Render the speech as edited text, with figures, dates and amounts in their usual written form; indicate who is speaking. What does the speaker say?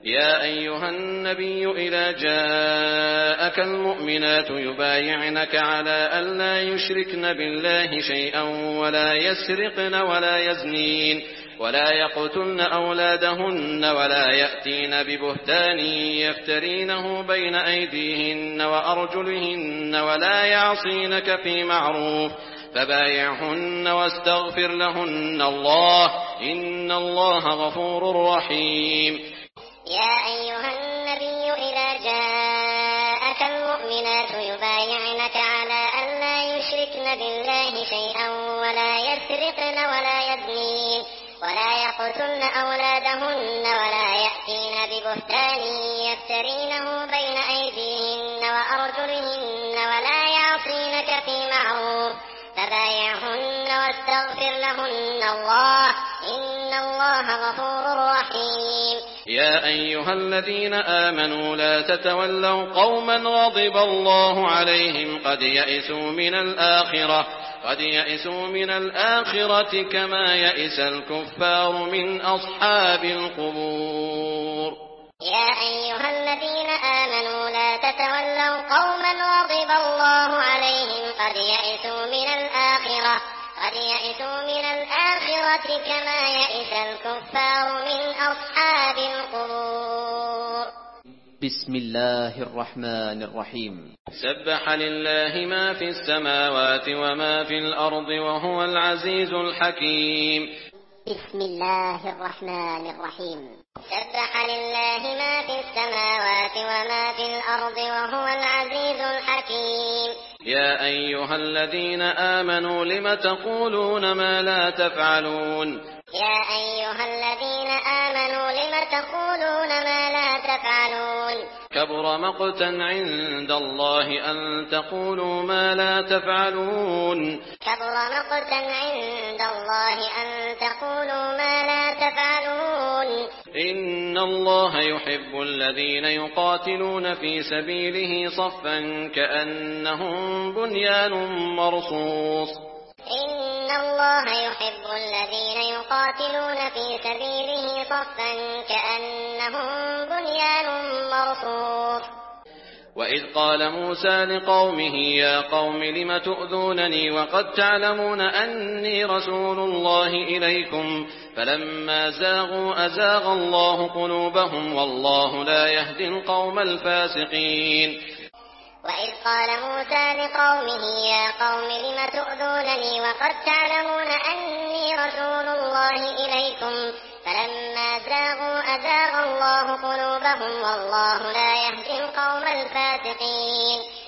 Speaker 1: يا أيها النبي إذا جاءك المؤمنات يبايعنك على ألا يشركن بالله شيئا ولا يسرقن ولا يزنين ولا يقتلن أولادهن ولا يأتين ببهتان يفترينه بين أيديهن وأرجلهن ولا يعصينك في معروف فبايعهن واستغفر لهن الله إن الله غفور رحيم.
Speaker 2: يا أيها النبي إذا جاءك المؤمنات يبايعنك على ألا يشركن بالله شيئا ولا يسرقن ولا يزنين ولا يقتلن أولادهن ولا يأتين ببهتان يفترينه بين أيديهن وأرجلهن ولا يعصينك في معروف فبايعهن واستغفر لهن الله إن الله غفور رحيم.
Speaker 1: يا أيها الذين آمنوا لا تتولوا قوما غضب الله عليهم قد يئسوا من الآخرة كما يئس الكفار من أصحاب القبور.
Speaker 2: يا أيها الذين آمنوا لا تتولوا قوما غضب الله عليهم قد يئسوا من الآخرة كما يئس الكفار من أصحاب القبور.
Speaker 3: بسم الله الرحمن الرحيم.
Speaker 1: سبح لله ما في السماوات وما في الأرض وهو العزيز الحكيم.
Speaker 2: بسم الله الرحمن الرحيم. سبح لله ما في السماوات وما في الأرض وهو العزيز الحكيم.
Speaker 1: يا أيها الذين آمنوا لم تقولون ما لا تفعلون.
Speaker 2: يا أيها الذين آمنوا لم تقولون ما لا تفعلون.
Speaker 1: كبر مقتا عند الله أن تقولوا ما لا تفعلون.
Speaker 2: كبر مقتا عند الله أن تقولوا ما لا تفعلون.
Speaker 1: إن الله يحب الذين يقاتلون في سبيله صفا كأنهم بنيان مرصوص.
Speaker 2: إن الله يحب الذين يقاتلون في سبيله صفا كأنهم بنيان مرصوص.
Speaker 1: وإذ قال موسى لقومه يا قوم لم تؤذونني وقد تعلمون أني رسول الله إليكم فلما زاغوا أزاغ الله قلوبهم والله لا يهدي القوم الفاسقين.
Speaker 2: وإذ قال موسى لقومه يا قوم لم تؤذونني وقد تعلمون أني رسول الله إليكم فلما زاغوا أزاغ الله قلوبهم والله لا يهدي القوم الفاسقين.